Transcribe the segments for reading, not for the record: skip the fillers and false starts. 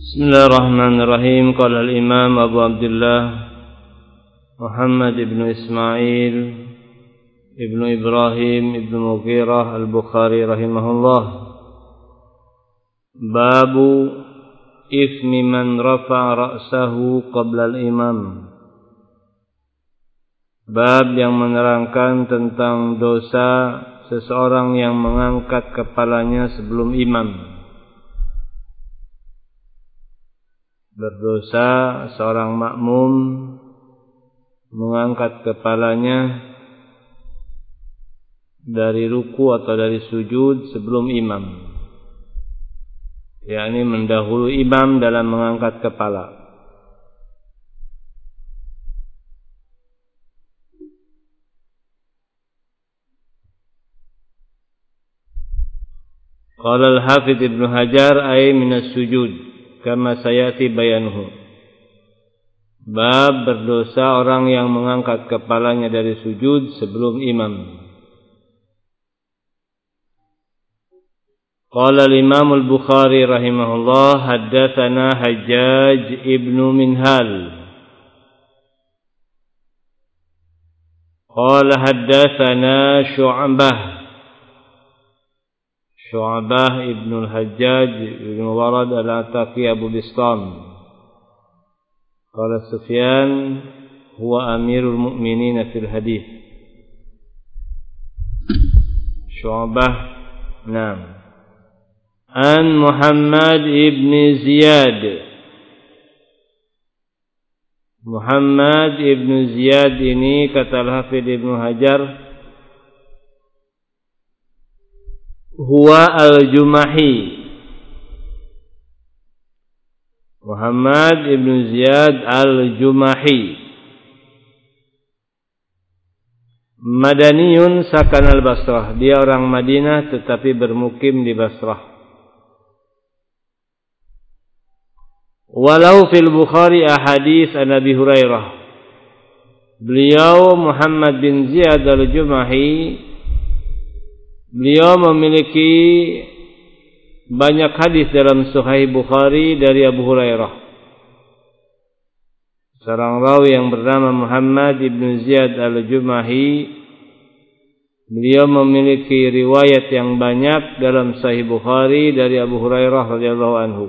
Bismillahirrahmanirrahim. Qala al-Imam Abu Abdullah Muhammad ibn Ismail ibn Ibrahim ibn Mughirah al-Bukhari rahimahullah. Babu ismi man rafa'a ra'sahu qabla al-imam. Bab yang menerangkan tentang dosa seseorang yang mengangkat kepalanya sebelum imam. Berdosa seorang makmum mengangkat kepalanya dari ruku atau dari sujud sebelum imam, yakni mendahului imam dalam mengangkat kepala. Qala al-Hafidz Ibnu Hajar ay min as-sujud kama sayati bayanuhu. Bab berdosa orang yang mengangkat kepalanya dari sujud sebelum imam. Qala al-Imam al-Bukhari rahimahullah haddatsana Hajjaj ibnu Minhal. Qala haddatsana Syu'bah ibn al-Hajjaj ibn Warad al-Ataki Abu Bistam. Qala Sufyan huwa amirul mu'minin fil hadith. Syu'bah an Muhammad ibn Ziyad. Muhammad ibn Ziyad ini kata Al-Hafidz Ibnu Hajar huwa al-Jumahi. Muhammad ibn Ziyad al-Jumahi Madaniyun sakan al-Basrah. Dia orang Madinah tetapi bermukim di Basrah. Walau fil Bukhari ahadits an Abi Hurairah. Beliau Muhammad bin Ziyad al-Jumahi, beliau memiliki banyak hadis dalam Sahih Bukhari dari Abu Hurairah. Seorang rawi yang bernama Muhammad ibn Ziyad al-Jumahi, beliau memiliki riwayat yang banyak dalam Sahih Bukhari dari Abu Hurairah radhiyallahu anhu.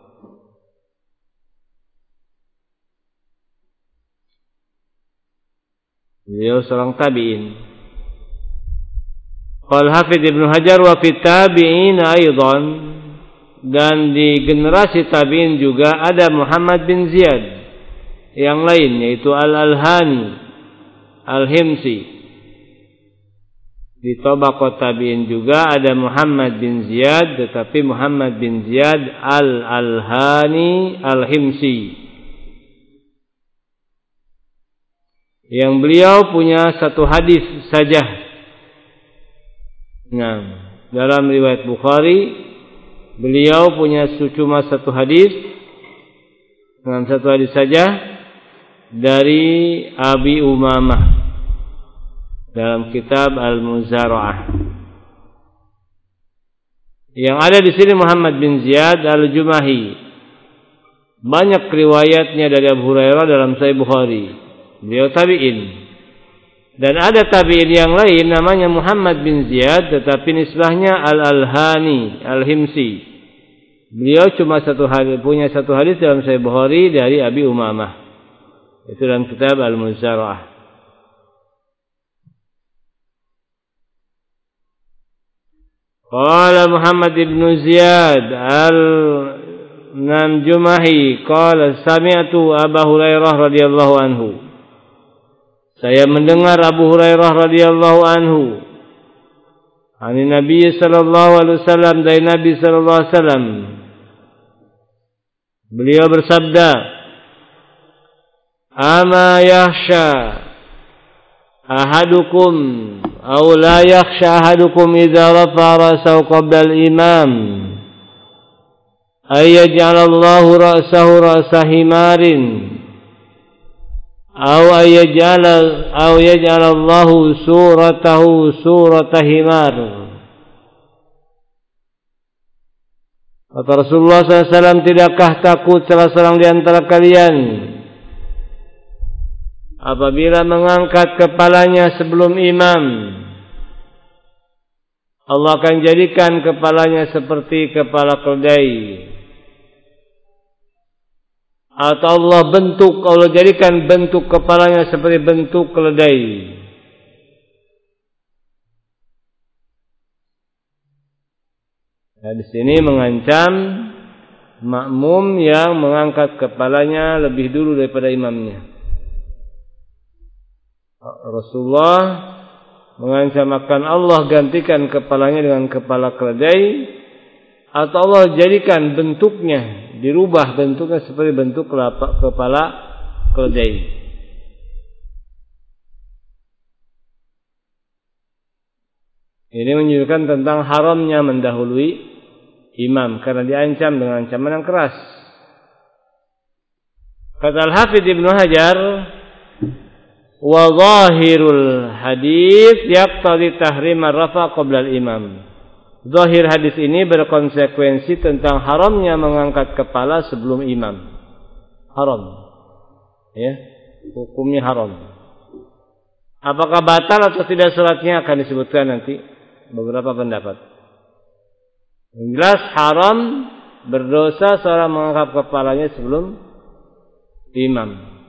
Beliau seorang tabi'in. Qal Hafidz Ibnu Hajar wa fi tabi'in aidan, dan di generasi tabi'in juga ada Muhammad bin Ziyad yang lain, yaitu Al-Alhani Al-Himsi. Di tabaqat tabi'in juga ada Muhammad bin Ziyad, tetapi Muhammad bin Ziyad Al-Alhani Al-Himsi, yang beliau punya satu hadis saja. Dalam riwayat Bukhari beliau punya cuma satu hadis, dengan satu hadis saja dari Abi Umamah dalam kitab Al-Muzara'ah. Yang ada di sini Muhammad bin Ziyad al-Jumahi, banyak riwayatnya dari Abu Hurairah dalam Sahih Bukhari. Beliau tabi'in. Dan ada tabi'in yang lain namanya Muhammad bin Ziyad, tetapi nisbahnya Al-Alhani Al-Himsi. Beliau cuma punya satu hadis dalam Sahih Bukhari dari Abi Umamah, itu dalam kitab Al-Muzara'ah. Qala Muhammad ibn Ziyad al-Jumahi qala sami'tu Abu Hurairah radhiyallahu anhu. Saya mendengar Abu Hurairah radhiyallahu anhu dari Nabi sallallahu alaihi wasallam, dari Nabi sallallahu alaihi wasallam. Beliau bersabda, "Ama yakhsha ahadukum aw la yakhsha ahadukum idza rafa'a ra'sahu qabla al-imam ay yaj'alallahu ra'sahu ra'sa himarin أو يجعل الله صورته صورة حمار Kata Rasulullah SAW, tidakkah takut salah seorang di antara kalian apabila mengangkat kepalanya sebelum imam, Allah akan jadikan kepalanya seperti kepala keledai. Atau Allah jadikan bentuk kepalanya seperti bentuk keledai. Nah, di sini mengancam makmum yang mengangkat kepalanya lebih dulu daripada imamnya. Rasulullah mengancam akan Allah gantikan kepalanya dengan kepala keledai, atau Allah jadikan bentuknya, dirubah bentuknya seperti bentuk kepala keledai. Ini menunjukkan tentang haramnya mendahului imam karena diancam dengan ancaman yang keras. Kata Al-Hafidz Ibnu Hajar, wa zahirul hadis yaqtadi tahrim ar-rafa qabla al-imam. Zahir hadis ini berkonsekuensi tentang haramnya mengangkat kepala sebelum imam. Haram. Ya, hukumnya haram. Apakah batal atau tidak salatnya akan disebutkan nanti beberapa pendapat. Yang jelas haram, berdosa seorang mengangkat kepalanya sebelum imam.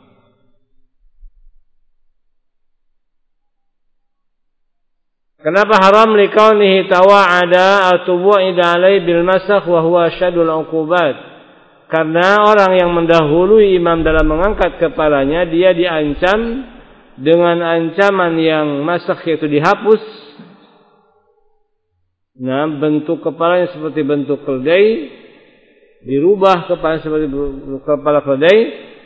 Kenapa haram? Likaunihi tawa'ada atau bu'ida alai bil masakh wa huwa asyadul uqubat. Karena orang yang mendahului imam dalam mengangkat kepalanya, dia diancam dengan ancaman yang masakh, yaitu dihapus. Nah, bentuk kepalanya seperti bentuk keledai, dirubah kepala seperti kepala keledai,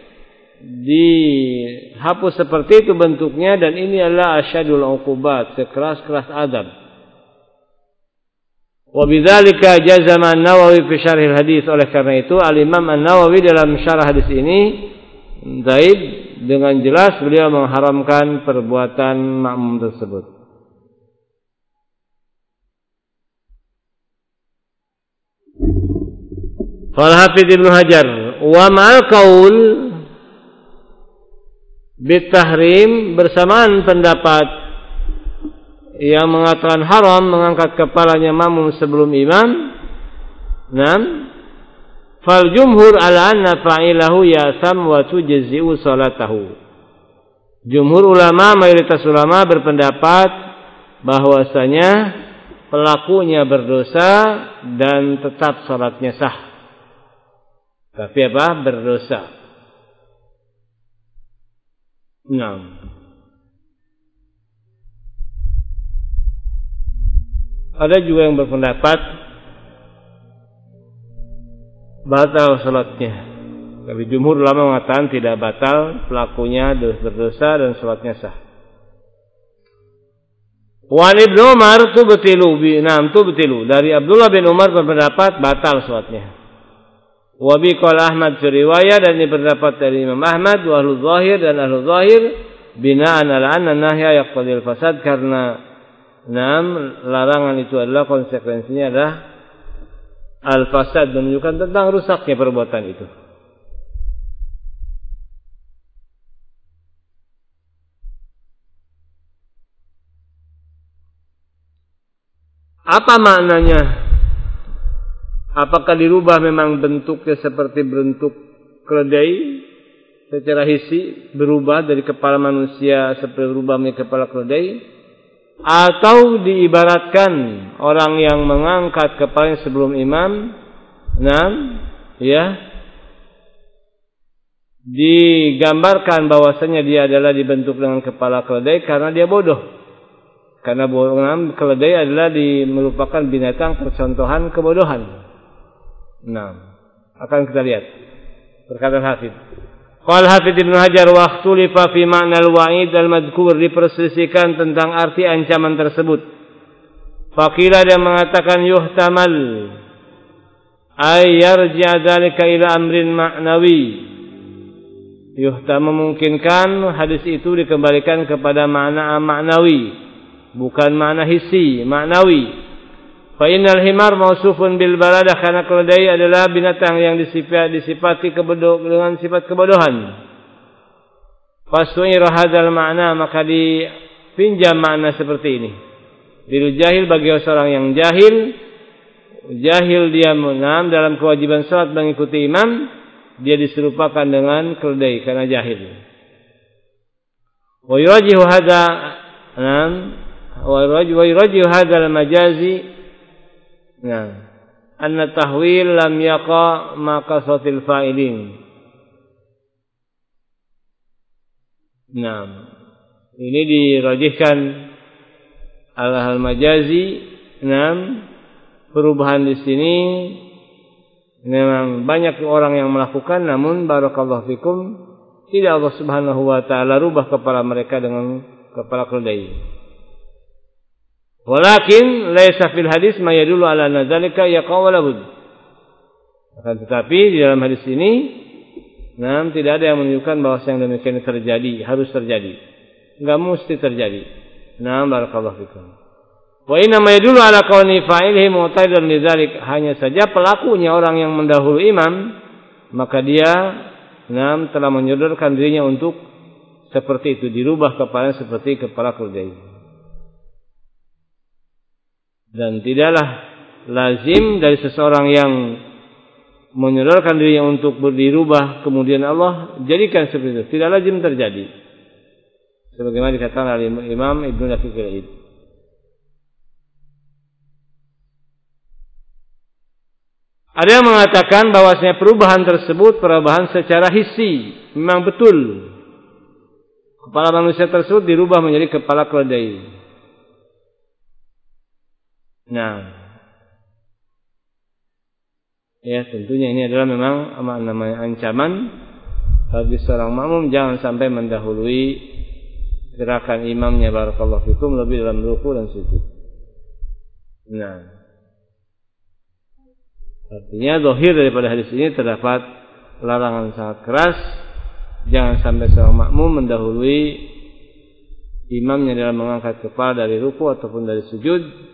dihapus seperti itu bentuknya, dan ini adalah asyadul uqubat, sekeras-keras adab. Wa bidzalika jazama An-Nawawi fi syarhil hadis. Oleh karena itu Al-Imam An-Nawawi dalam syarah hadis ini zaid dengan jelas beliau mengharamkan perbuatan makmum tersebut. Al-Hafidz Ibnu Hajar, wa ma'al qaul bitahrim, bersamaan pendapat yang mengatakan haram mengangkat kepalanya makmum sebelum imam. Fal jumhur ala anna fa'ilahu yasam wa tujzi'u salatahu. Jumhur ulama, mayoritas ulama berpendapat bahwasanya pelakunya berdosa dan tetap salatnya sah. Tapi apa? Berdosa. Ada juga yang berpendapat batal salatnya. Tapi jumhur ulama mengatakan tidak batal, pelakunya berdosa dan salatnya sah. Wa Ibnu Umar tubtilu dari Abdullah bin Umar berpendapat batal salatnya. Wa bi qala Ahmad fi riwayah, dan ini pendapat dari Imam Ahmad wa ahlu zahir, dan ahlu zahir binaan ala anna nahya yaqtadil fasad, karena larangan itu adalah konsekuensinya adalah al-fasad, menunjukkan tentang rusaknya perbuatan itu. Apa maknanya? Apakah dirubah memang bentuknya seperti bentuk keledai secara hissi, berubah dari kepala manusia seperti berubah menjadi kepala keledai, atau diibaratkan orang yang mengangkat kepalanya sebelum imam, digambarkan bahwasanya dia adalah dibentuk dengan kepala keledai karena dia bodoh. Karena keledai adalah merupakan binatang percontohan kebodohan. Akan kita lihat perkataan Hafidz. Qala Hafidz Ibnu Hajar, wa ikhtulifa fi ma'na al-wa'id al-madhkur, diperselisihkan tentang arti ancaman tersebut. Faqila, dia mengatakan yuhtamal ay yarji'a dzalika ila amrin ma'nawi. Memungkinkan hadis itu dikembalikan kepada makna ma'nawi, bukan makna hissi, maknawi. Fa innal himar mausufun bil baladah, karena keledai adalah binatang yang disifati dengan sifat kebodohan. Fasu'ira hadzal makna, maka dipinjam makna seperti ini. Lil jahil, bagi seorang yang jahil dia menam dalam kewajiban salat mengikuti imam, dia diserupakan dengan keledai karena jahil. Wa yurajihu hadza hadzal majazi, anna tahwil lam yaqa ma qasatil fa'ilin. Ini dirajihkan al majazi. Perubahan di sini memang banyak orang yang melakukan, namun barakallahu fikum tidak Allah Subhanahu wa taala rubah kepala mereka dengan kepala keledai. Walakin laisa fil hadis ma yadullu ala dzalika yaqawla bud. Akan tetapi di dalam hadis ini tidak ada yang menunjukkan bahwa yang demikian terjadi, harus terjadi. Enggak mesti terjadi. Barakallahu fikum. Wa inna ma yadullu ala kauni fa'ilihi mu'taidan lidzalik, hanya saja pelakunya orang yang mendahului imam, maka dia telah menyodorkan dirinya untuk seperti itu, dirubah kepalanya seperti kepala keledai. Dan tidaklah lazim dari seseorang yang menyodorkan dirinya untuk dirubah kemudian Allah jadikan seperti itu. Tidak lazim terjadi. Sebagaimana dikatakan oleh Imam Ibnu Daqiq al-Id. Ada yang mengatakan bahwasanya perubahan tersebut perubahan secara hissi, memang betul. Kepala manusia tersebut dirubah menjadi kepala keledai. Tentunya ini adalah memang namanya ancaman bagi seorang makmum, jangan sampai mendahului gerakan imamnya barakallahu fikum lebih dalam ruku dan sujud. Artinya zahir daripada hadis ini terdapat larangan sangat keras, jangan sampai seorang makmum mendahului imamnya dalam mengangkat kepala dari ruku ataupun dari sujud.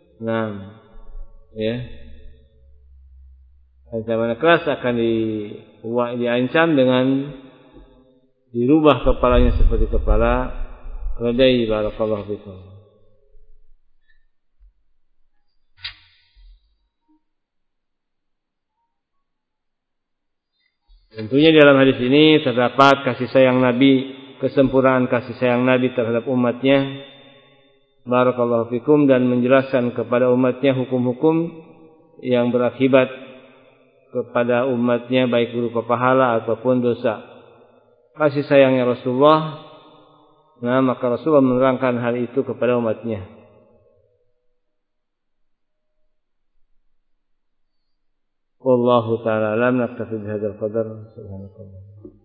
Ancaman keras akan diancam dengan dirubah kepalanya seperti kepala keledai barakallahu fikum. Tentunya dalam hadis ini terdapat kasih sayang Nabi, kesempurnaan kasih sayang Nabi terhadap umatnya barakallahu fikum, dan menjelaskan kepada umatnya hukum-hukum yang berakibat kepada umatnya baik berupa pahala ataupun dosa. Kasih sayangnya Rasulullah, maka Rasulullah menerangkan hal itu kepada umatnya. Wallahu ta'ala alam, naktafi bihadzal qadar. Subhanallah.